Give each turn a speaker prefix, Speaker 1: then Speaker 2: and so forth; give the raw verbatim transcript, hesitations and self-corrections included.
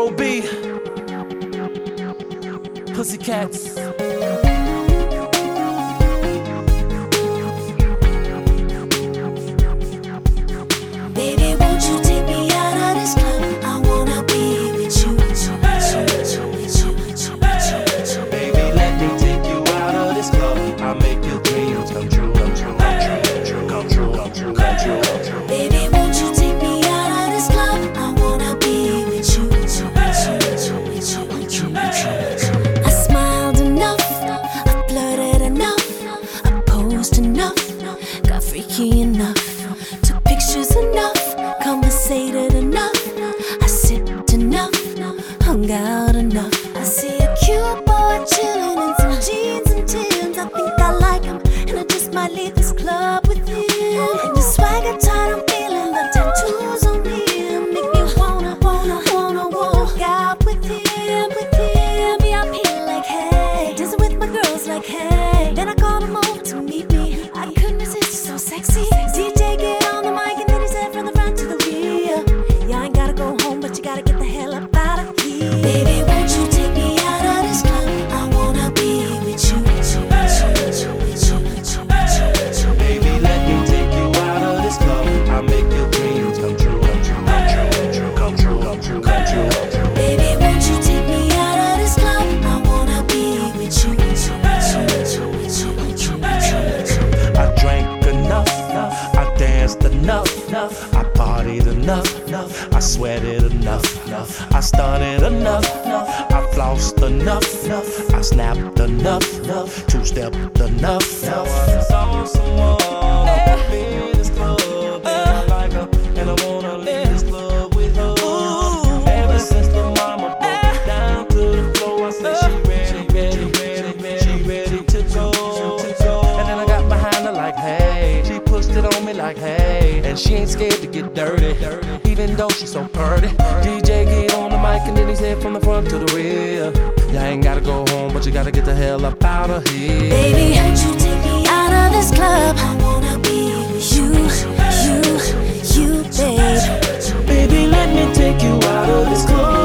Speaker 1: O B, Pussycats.
Speaker 2: Baby, won't you take me out of this club? I wanna be with you.
Speaker 1: Baby, let me take you out of this club. I'll make your dreams come true, come true, come true, come true, come true, come true, come true.
Speaker 2: Baby, won't you take me out of this club? I wanna be with you. I smiled enough, I flirted enough, I posed enough, got freaky enough, took pictures enough, conversated enough, I sipped enough, hung out enough. I see a cute boy chilling in some jeans and Timbs. I think I like him, and I just might leave this club with him. And the swagger tight, I'm feeling the tattoos on him make me wanna, wanna, wanna walk out with him, with him. V I P like hey, dancing with my girls like hey. Then I called him over to meet me. I couldn't resist, he's so sexy. D J get on the mic and then he said from the front to the rear, yeah, I ain't gotta go home, but you gotta get the hell up out of here. Baby, won't you take me out of this club? I wanna be with you.
Speaker 1: Baby, let me take you out of this club. I'll make your dreams come true, come true, come true, come true, come true, come true, come true.
Speaker 2: Baby, won't you take me out of this club? I wanna be with you.
Speaker 1: I drank enough, I danced enough, I partied enough, I sweated enough, I stunted enough, I flossed enough, I snapped enough, two-stepped enough. Saw someone up in this club, and I like her, and I wanna leave this club with her. Ever since the mama broke it down to the floor, I said she ready, ready, ready, ready, she ready to go. And then I got behind her like, hey, she pushed it on me like, hey, and she ain't scared to get dirty, even though she's so pretty. D J get on the mic and then he said from the front to the rear, y'all ain't gotta go home, but you gotta get the hell up out of here.
Speaker 2: Baby, won't you take me out of this club? I wanna be with you, you, you, babe.
Speaker 1: Baby, let me take you out of this club.